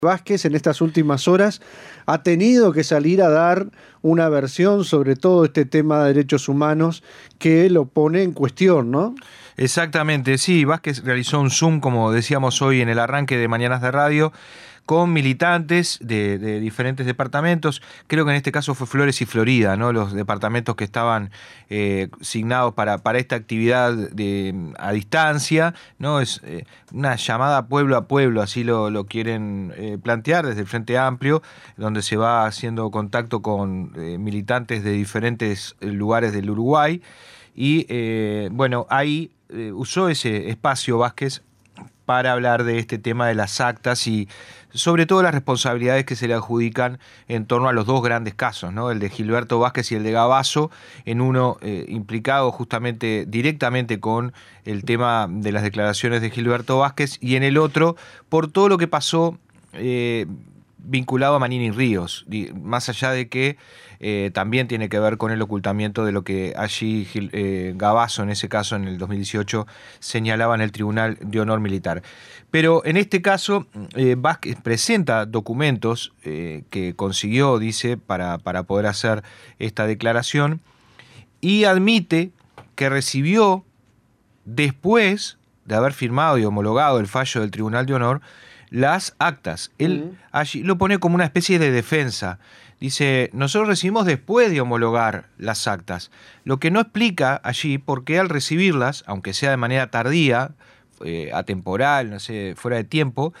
Vázquez en estas últimas horas ha tenido que salir a dar una versión sobre todo este tema de derechos humanos que lo pone en cuestión, ¿no? Exactamente, sí, Vázquez realizó un Zoom, como decíamos hoy en el arranque de Mañanas de Radio, con militantes de diferentes departamentos. Creo que en este caso fue Flores y Florida, ¿no? Los departamentos que estaban signados para esta actividad a distancia, ¿no? Es una llamada pueblo a pueblo, así lo quieren plantear desde el Frente Amplio, donde se va haciendo contacto con militantes de diferentes lugares del Uruguay. Y bueno, ahí usó ese espacio Vázquez para hablar de este tema de las actas y sobre todo las responsabilidades que se le adjudican en torno a los dos grandes casos, ¿no? El de Gilberto Vázquez y el de Gavazo, en uno implicado justamente directamente con el tema de las declaraciones de Gilberto Vázquez y en el otro por todo lo que pasó vinculado a Manini Ríos, más allá de que también tiene que ver con el ocultamiento de lo que allí Gavazo, en ese caso en el 2018, señalaba en el Tribunal de Honor Militar. Pero en este caso, Vázquez presenta documentos que consiguió, dice, para poder hacer esta declaración y admite que recibió, después de haber firmado y homologado el fallo del Tribunal de Honor, las actas. Él allí lo pone como una especie de defensa. Dice, nosotros recibimos después de homologar las actas, lo que no explica allí por qué al recibirlas, aunque sea de manera tardía, atemporal, no sé, fuera de tiempo,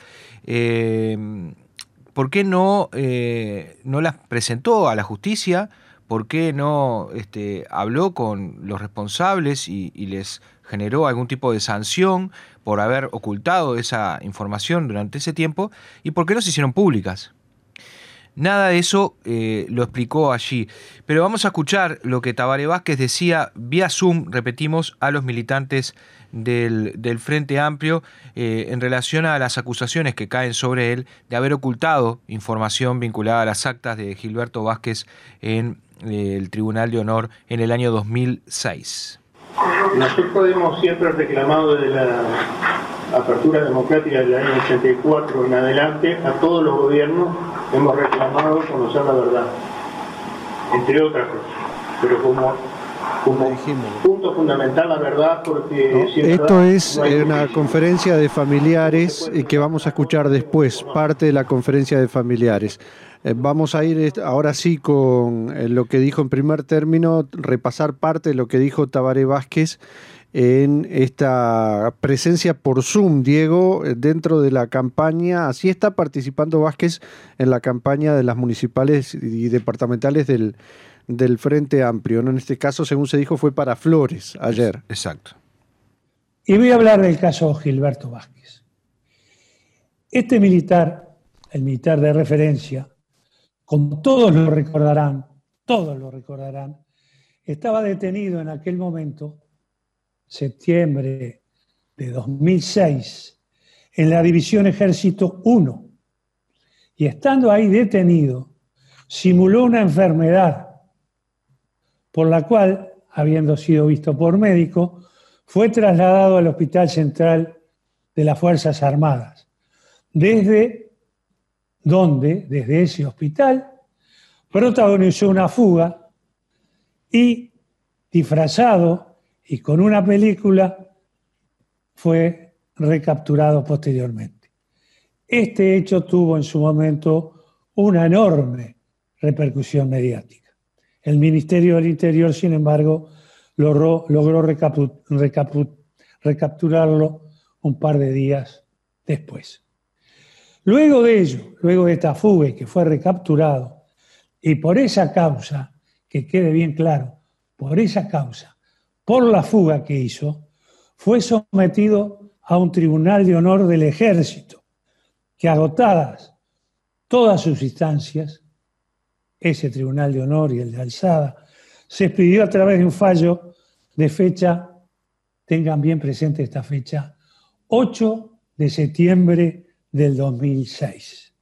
¿por qué no las presentó a la justicia? ¿Por qué no habló con los responsables y les generó algún tipo de sanción por haber ocultado esa información durante ese tiempo? ¿Y por qué no se hicieron públicas? Nada de eso lo explicó allí. Pero vamos a escuchar lo que Tabaré Vázquez decía vía Zoom, repetimos, a los militantes del Frente Amplio en relación a las acusaciones que caen sobre él de haber ocultado información vinculada a las actas de Gilberto Vázquez en el Tribunal de Honor en el año 2006. Nosotros hemos siempre reclamado desde la apertura democrática del año 84 en adelante, a todos los gobiernos hemos reclamado conocer la verdad, entre otras cosas, pero como punto fundamental la verdad, porque esto es una conferencia de familiares que vamos a escuchar después, parte de la conferencia de familiares. Vamos a ir ahora sí con lo que dijo en primer término, repasar parte de lo que dijo Tabaré Vázquez en esta presencia por Zoom, Diego, dentro de la campaña. Así está participando Vázquez en la campaña de las municipales y departamentales del Frente Amplio, ¿no? En este caso, según se dijo, fue para Flores ayer. Exacto. Y voy a hablar del caso Gilberto Vázquez. Este militar, el militar de referencia, como todos lo recordarán, estaba detenido en aquel momento, septiembre de 2006, en la División Ejército 1. Y estando ahí detenido, simuló una enfermedad por la cual, habiendo sido visto por médico, fue trasladado al Hospital Central de las Fuerzas Armadas, desde ese hospital protagonizó una fuga y, disfrazado y con una película, fue recapturado posteriormente. Este hecho tuvo en su momento una enorme repercusión mediática. El Ministerio del Interior, sin embargo, logró recapturarlo un par de días después. Luego de ello, luego de esta fuga y que fue recapturado, y por esa causa, que quede bien claro, por esa causa, por la fuga que hizo, fue sometido a un Tribunal de Honor del Ejército, que agotadas todas sus instancias, ese Tribunal de Honor y el de alzada, se expidió a través de un fallo de fecha, tengan bien presente esta fecha, 8 de septiembre del 2006.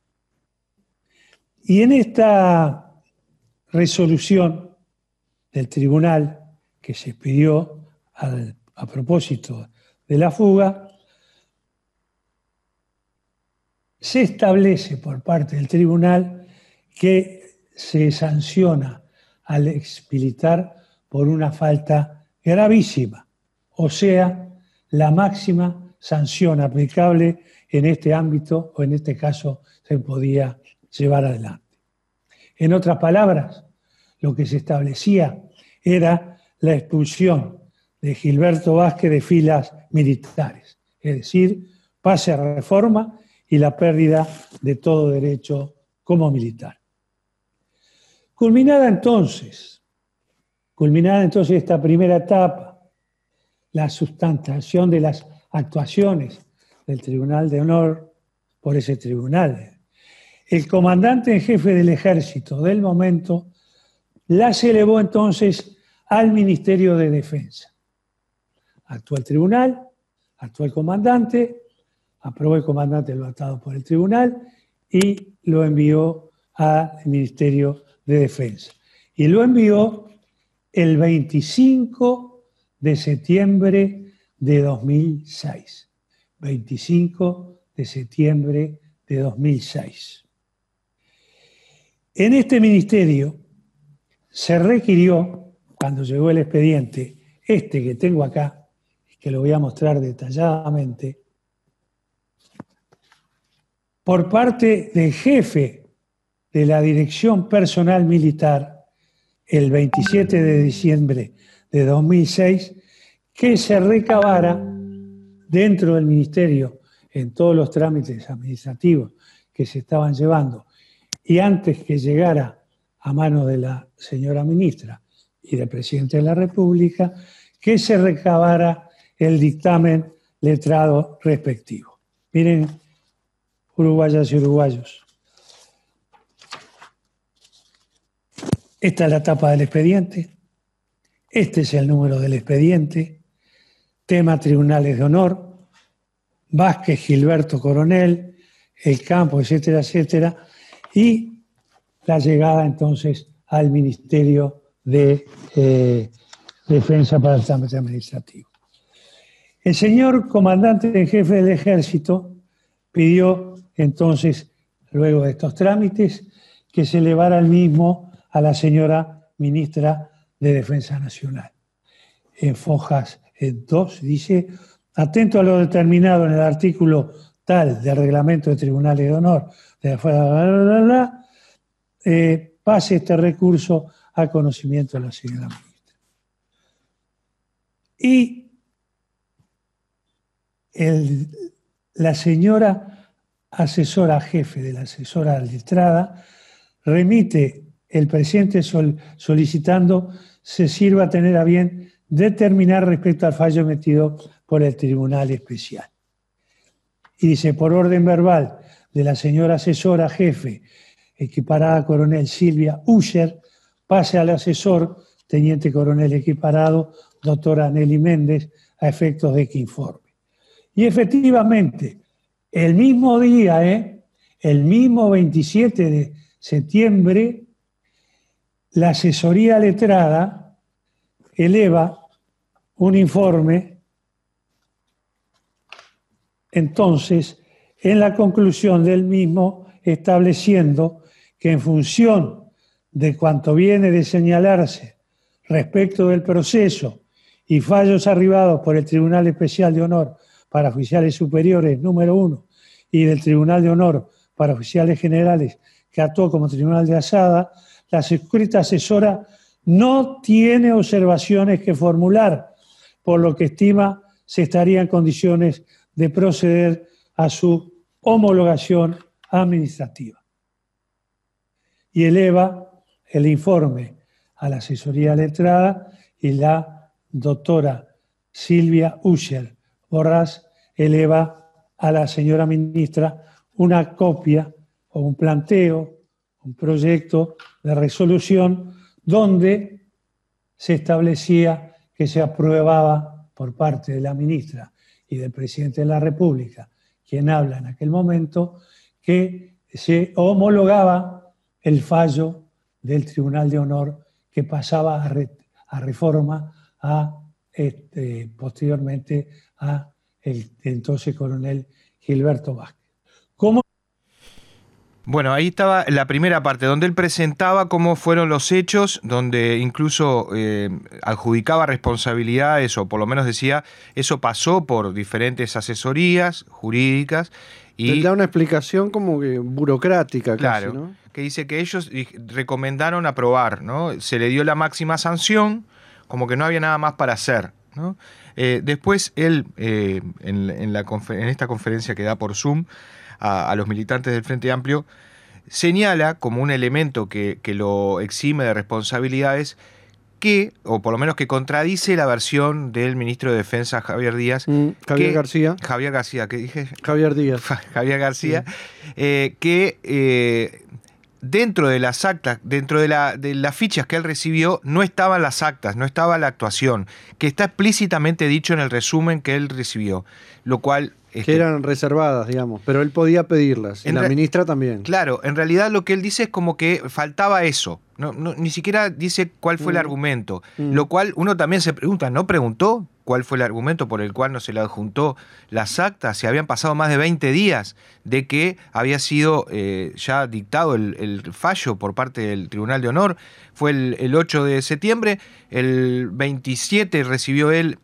Y en esta resolución del tribunal que se expidió a, a propósito de la fuga, se establece por parte del tribunal que se sanciona al exmilitar por una falta gravísima, o sea, la máxima sanción aplicable en este ámbito o en este caso se podía llevar adelante. En otras palabras, lo que se establecía era la expulsión de Gilberto Vázquez de filas militares, es decir, pase a reforma y la pérdida de todo derecho como militar. Culminada entonces esta primera etapa, la sustanciación de las actuaciones del Tribunal de Honor por ese tribunal, el comandante en jefe del ejército del momento las elevó entonces al Ministerio de Defensa. Actuó el tribunal, actuó el comandante, aprobó el comandante lo atado por el tribunal y lo envió al Ministerio de Defensa. Y lo envió el 25 de septiembre de 2006. 25 de septiembre de 2006. En este ministerio se requirió, cuando llegó el expediente, este que tengo acá, que lo voy a mostrar detalladamente, por parte del jefe de la Dirección Personal Militar, el 27 de diciembre de 2006, que se recabara dentro del ministerio, en todos los trámites administrativos que se estaban llevando, y antes que llegara a manos de la señora ministra y del presidente de la República, que se recabara el dictamen letrado respectivo. Miren, uruguayas y uruguayos, esta es la tapa del expediente, este es el número del expediente, tema Tribunales de Honor, Vázquez Gilberto Coronel, el campo, etcétera, etcétera, y la llegada entonces al Ministerio de Defensa para el trámite administrativo. El señor comandante en jefe del ejército pidió entonces, luego de estos trámites, que se elevara el mismo a la señora ministra de Defensa Nacional. En fojas 2 dice: atento a lo determinado en el artículo tal del reglamento de tribunales de honor, pase este recurso a conocimiento de la señora ministra. Y la señora asesora jefe de la asesora letrada remite el presente solicitando se sirva a tener a bien determinar respecto al fallo emitido por el Tribunal Especial. Y dice, por orden verbal de la señora asesora jefe, equiparada coronel Silvia Usher, pase al asesor, teniente coronel equiparado, doctora Nelly Méndez, a efectos de que informe. Y efectivamente, el mismo día, el mismo 27 de septiembre, la asesoría letrada eleva un informe. Entonces, en la conclusión del mismo, estableciendo que en función de cuanto viene de señalarse respecto del proceso y fallos arribados por el Tribunal Especial de Honor para Oficiales Superiores número 1 y del Tribunal de Honor para Oficiales Generales que actuó como Tribunal de Azada, la suscrita asesora no tiene observaciones que formular, por lo que estima se estaría en condiciones de proceder a su homologación administrativa. Y eleva el informe a la asesoría letrada y la doctora Silvia Usher Borrás eleva a la señora ministra una copia o un planteo, un proyecto de resolución donde se establecía que se aprobaba por parte de la ministra y del presidente de la República, quien habla en aquel momento, que se homologaba el fallo del Tribunal de Honor que pasaba a reforma posteriormente a el entonces coronel Gilberto Vázquez. ¿Cómo Bueno, ahí estaba la primera parte, donde él presentaba cómo fueron los hechos, donde incluso adjudicaba responsabilidades, o por lo menos decía, eso pasó por diferentes asesorías jurídicas. Y te da una explicación como que burocrática, claro, casi, ¿no? que dice que ellos recomendaron aprobar, ¿no? Se le dio la máxima sanción, como que no había nada más para hacer, ¿no? Después él, en esta conferencia que da por Zoom a los militantes del Frente Amplio, señala como un elemento que lo exime de responsabilidades o por lo menos que contradice la versión del ministro de Defensa, Javier Díaz. Javier García, ¿qué dije? Javier Díaz. Javier García, que dentro de las actas, dentro de las fichas que él recibió, no estaban las actas, no estaba la actuación, que está explícitamente dicho en el resumen que él recibió, lo cual... que eran reservadas, digamos, pero él podía pedirlas, y la ministra también. Claro, en realidad lo que él dice es como que faltaba eso, ni siquiera dice cuál fue el argumento, lo cual uno también se pregunta, ¿no preguntó cuál fue el argumento por el cual no se le adjuntó las actas? Si habían pasado más de 20 días de que había sido ya dictado el fallo por parte del Tribunal de Honor, fue el 8 de septiembre, el 27 recibió él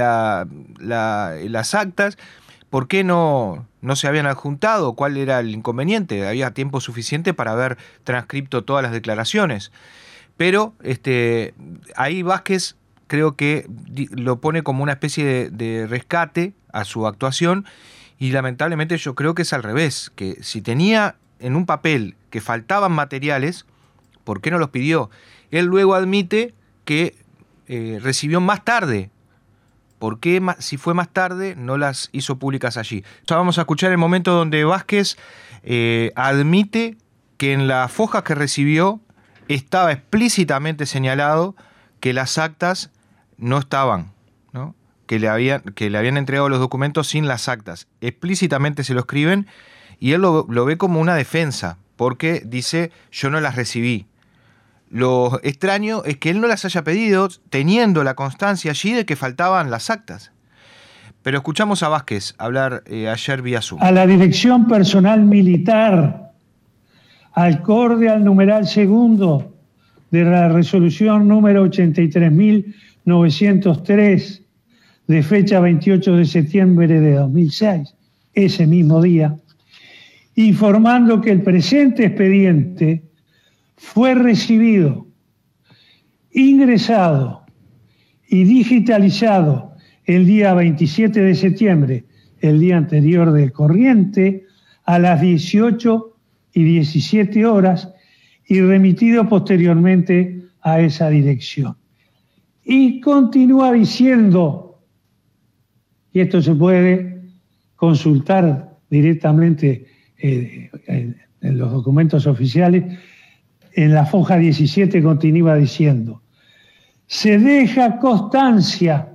las actas. ¿Por qué no se habían adjuntado? ¿Cuál era el inconveniente? Había tiempo suficiente para haber transcripto todas las declaraciones. Pero ahí Vázquez creo que lo pone como una especie de rescate a su actuación, y lamentablemente yo creo que es al revés, que si tenía en un papel que faltaban materiales, ¿por qué no los pidió? Él luego admite que recibió más tarde. ¿Por qué, si fue más tarde, no las hizo públicas allí? Ya vamos a escuchar el momento donde Vázquez admite que en las fojas que recibió estaba explícitamente señalado que las actas no estaban, ¿no? Que le habían entregado los documentos sin las actas. Explícitamente se lo escriben, y él lo ve como una defensa, porque dice, yo no las recibí. Lo extraño es que él no las haya pedido teniendo la constancia allí de que faltaban las actas. Pero escuchamos a Vázquez hablar ayer vía Zoom. A la Dirección Personal Militar, acorde al numeral segundo de la resolución número 83.903 de fecha 28 de septiembre de 2006, ese mismo día, informando que el presente expediente fue recibido, ingresado y digitalizado el día 27 de septiembre, el día anterior del corriente, a las 18:17 horas, y remitido posteriormente a esa dirección. Y continúa diciendo, y esto se puede consultar directamente en los documentos oficiales, en la foja 17 continúa diciendo, se deja constancia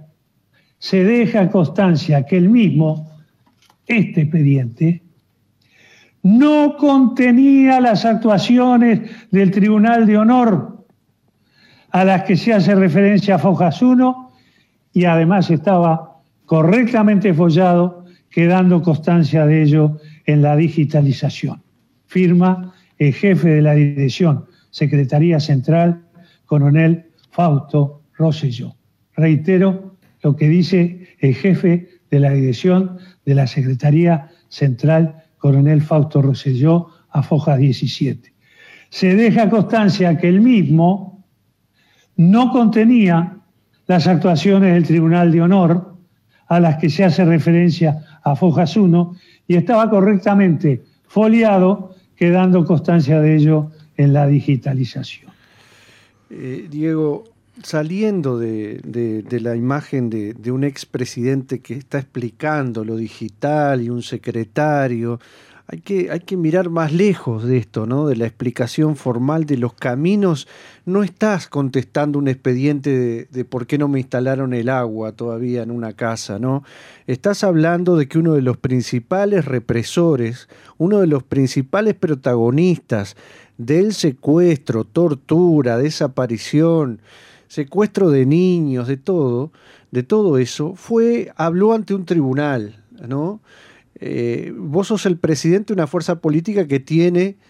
que el mismo, este expediente, no contenía las actuaciones del Tribunal de Honor a las que se hace referencia a fojas 1, y además estaba correctamente follado, quedando constancia de ello en la digitalización. Firma el jefe de la Dirección Secretaría Central, coronel Fausto Rosselló. Reitero lo que dice el jefe de la Dirección de la Secretaría Central, coronel Fausto Rosselló, a foja 17. Se deja constancia que el mismo no contenía las actuaciones del Tribunal de Honor a las que se hace referencia a fojas 1, y estaba correctamente foliado, quedando constancia de ello en la digitalización. Diego, saliendo de la imagen de un expresidente que está explicando lo digital y un secretario, hay que mirar más lejos de esto, ¿no? De la explicación formal de los caminos. No estás contestando un expediente de por qué no me instalaron el agua todavía en una casa, ¿no? Estás hablando de que uno de los principales represores, uno de los principales protagonistas del secuestro, tortura, desaparición, secuestro de niños, de todo eso, habló ante un tribunal, ¿no? Vos sos el presidente de una fuerza política que tiene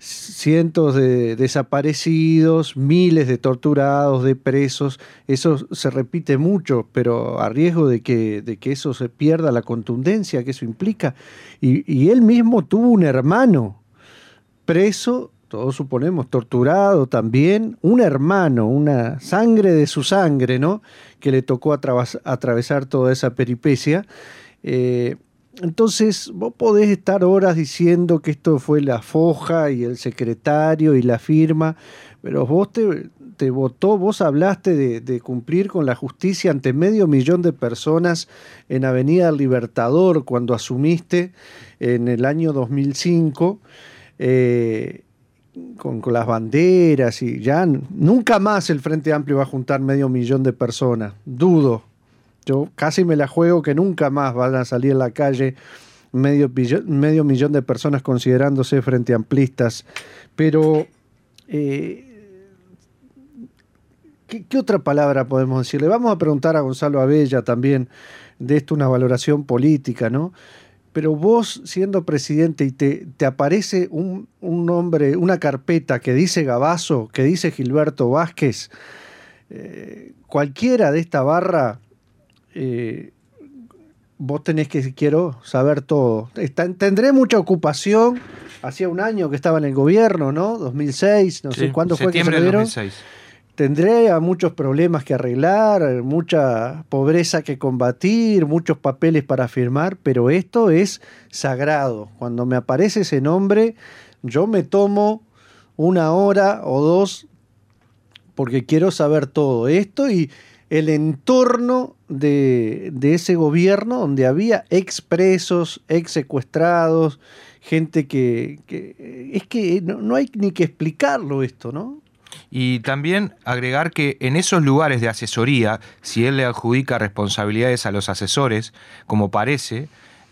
cientos de desaparecidos, miles de torturados, de presos. Eso se repite mucho, pero a riesgo de que eso se pierda la contundencia que eso implica. Y él mismo tuvo un hermano preso, todos suponemos, torturado también, un hermano, una sangre de su sangre, ¿no?, que le tocó atravesar toda esa peripecia. Entonces, vos podés estar horas diciendo que esto fue la foja y el secretario y la firma, pero vos te votó, vos hablaste de cumplir con la justicia ante 500.000 de personas en Avenida Libertador cuando asumiste en el año 2005, con las banderas, y ya nunca más el Frente Amplio va a juntar 500.000 de personas, dudo. Yo casi me la juego que nunca más van a salir a la calle 500.000 de personas considerándose frente amplistas. Pero, ¿qué otra palabra podemos decirle? Vamos a preguntar a Gonzalo Abella también de esto, una valoración política, ¿no? Pero vos, siendo presidente, y te aparece un nombre, una carpeta que dice Gavazo, que dice Gilberto Vázquez, cualquiera de esta barra, vos tenés que, quiero saber todo. Tendré mucha ocupación. Hacía un año que estaba en el gobierno, ¿no? 2006, no sé cuándo fue que se septiembre del dieron. 2006. Tendré a muchos problemas que arreglar, mucha pobreza que combatir, muchos papeles para firmar, pero esto es sagrado. Cuando me aparece ese nombre, yo me tomo 1 hora o 2 porque quiero saber todo esto y el entorno de ese gobierno donde había expresos, ex secuestrados, gente que es que no hay ni que explicarlo esto, ¿no? Y también agregar que en esos lugares de asesoría, si él le adjudica responsabilidades a los asesores, como parece,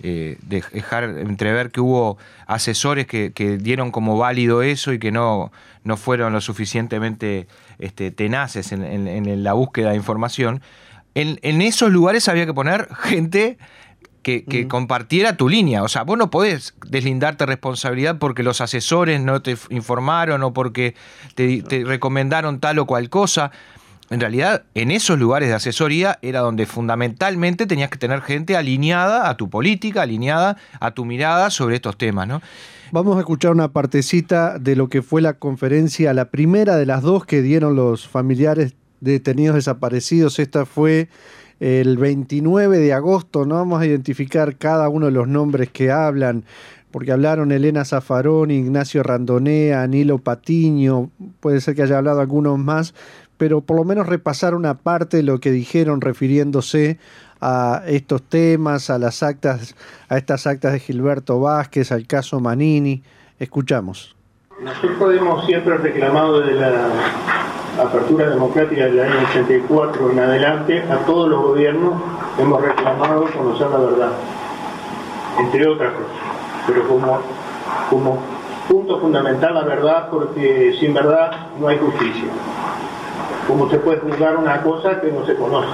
dejar entrever que hubo asesores que dieron como válido eso y que no fueron lo suficientemente tenaces en la búsqueda de información, en esos lugares había que poner gente que compartiera tu línea. O sea, vos no podés deslindarte responsabilidad porque los asesores no te informaron o porque te recomendaron tal o cual cosa. En realidad, en esos lugares de asesoría era donde fundamentalmente tenías que tener gente alineada a tu política, alineada a tu mirada sobre estos temas, ¿no? Vamos a escuchar una partecita de lo que fue la conferencia, la primera de las 2 que dieron los familiares de detenidos desaparecidos. Esta fue el 29 de agosto, no vamos a identificar cada uno de los nombres que hablan, porque hablaron Elena Zaffaroni, Ignacio Randonea, Nilo Patiño, puede ser que haya hablado algunos más, pero por lo menos repasar una parte de lo que dijeron refiriéndose a estos temas, a estas actas de Gilberto Vázquez, al caso Manini. Escuchamos. Nosotros hemos siempre reclamado desde la apertura democrática del año 84 en adelante, a todos los gobiernos hemos reclamado conocer la verdad, entre otras cosas, pero como punto fundamental la verdad, porque sin verdad no hay justicia. ¿Cómo se puede juzgar una cosa que no se conoce?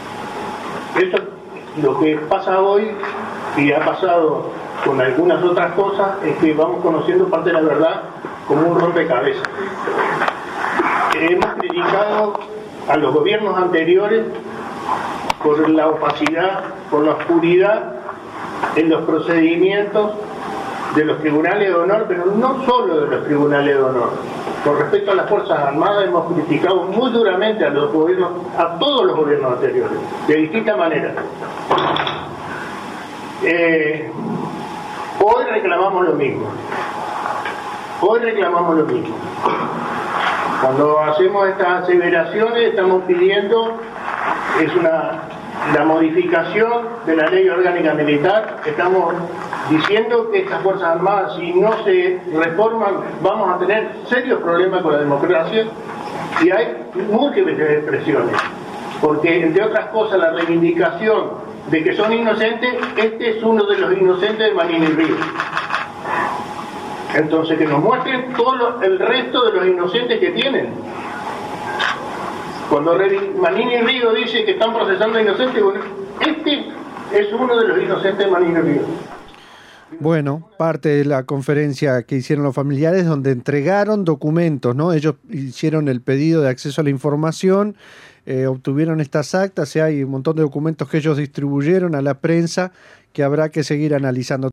Esto, lo que pasa hoy y ha pasado con algunas otras cosas, es que vamos conociendo parte de la verdad como un rompecabezas. Hemos criticado a los gobiernos anteriores por la opacidad, por la oscuridad en los procedimientos de los tribunales de honor, pero no solo de los tribunales de honor. Con respecto a las Fuerzas Armadas hemos criticado muy duramente a los gobiernos, a todos los gobiernos anteriores, de distintas maneras. Hoy reclamamos lo mismo. Cuando hacemos estas aseveraciones estamos pidiendo la modificación de la ley orgánica militar. Estamos diciendo que estas Fuerzas Armadas, si no se reforman, vamos a tener serios problemas con la democracia, y hay múltiples expresiones, porque entre otras cosas la reivindicación de que son inocentes, este es uno de los inocentes de Manini Ríos. Entonces que nos muestren todo el resto de los inocentes que tienen. Cuando Manini Ríos dice que están procesando inocentes, bueno, este es uno de los inocentes de Manini Ríos. Bueno, parte de la conferencia que hicieron los familiares donde entregaron documentos, ¿no? Ellos hicieron el pedido de acceso a la información, obtuvieron estas actas y hay un montón de documentos que ellos distribuyeron a la prensa que habrá que seguir analizando.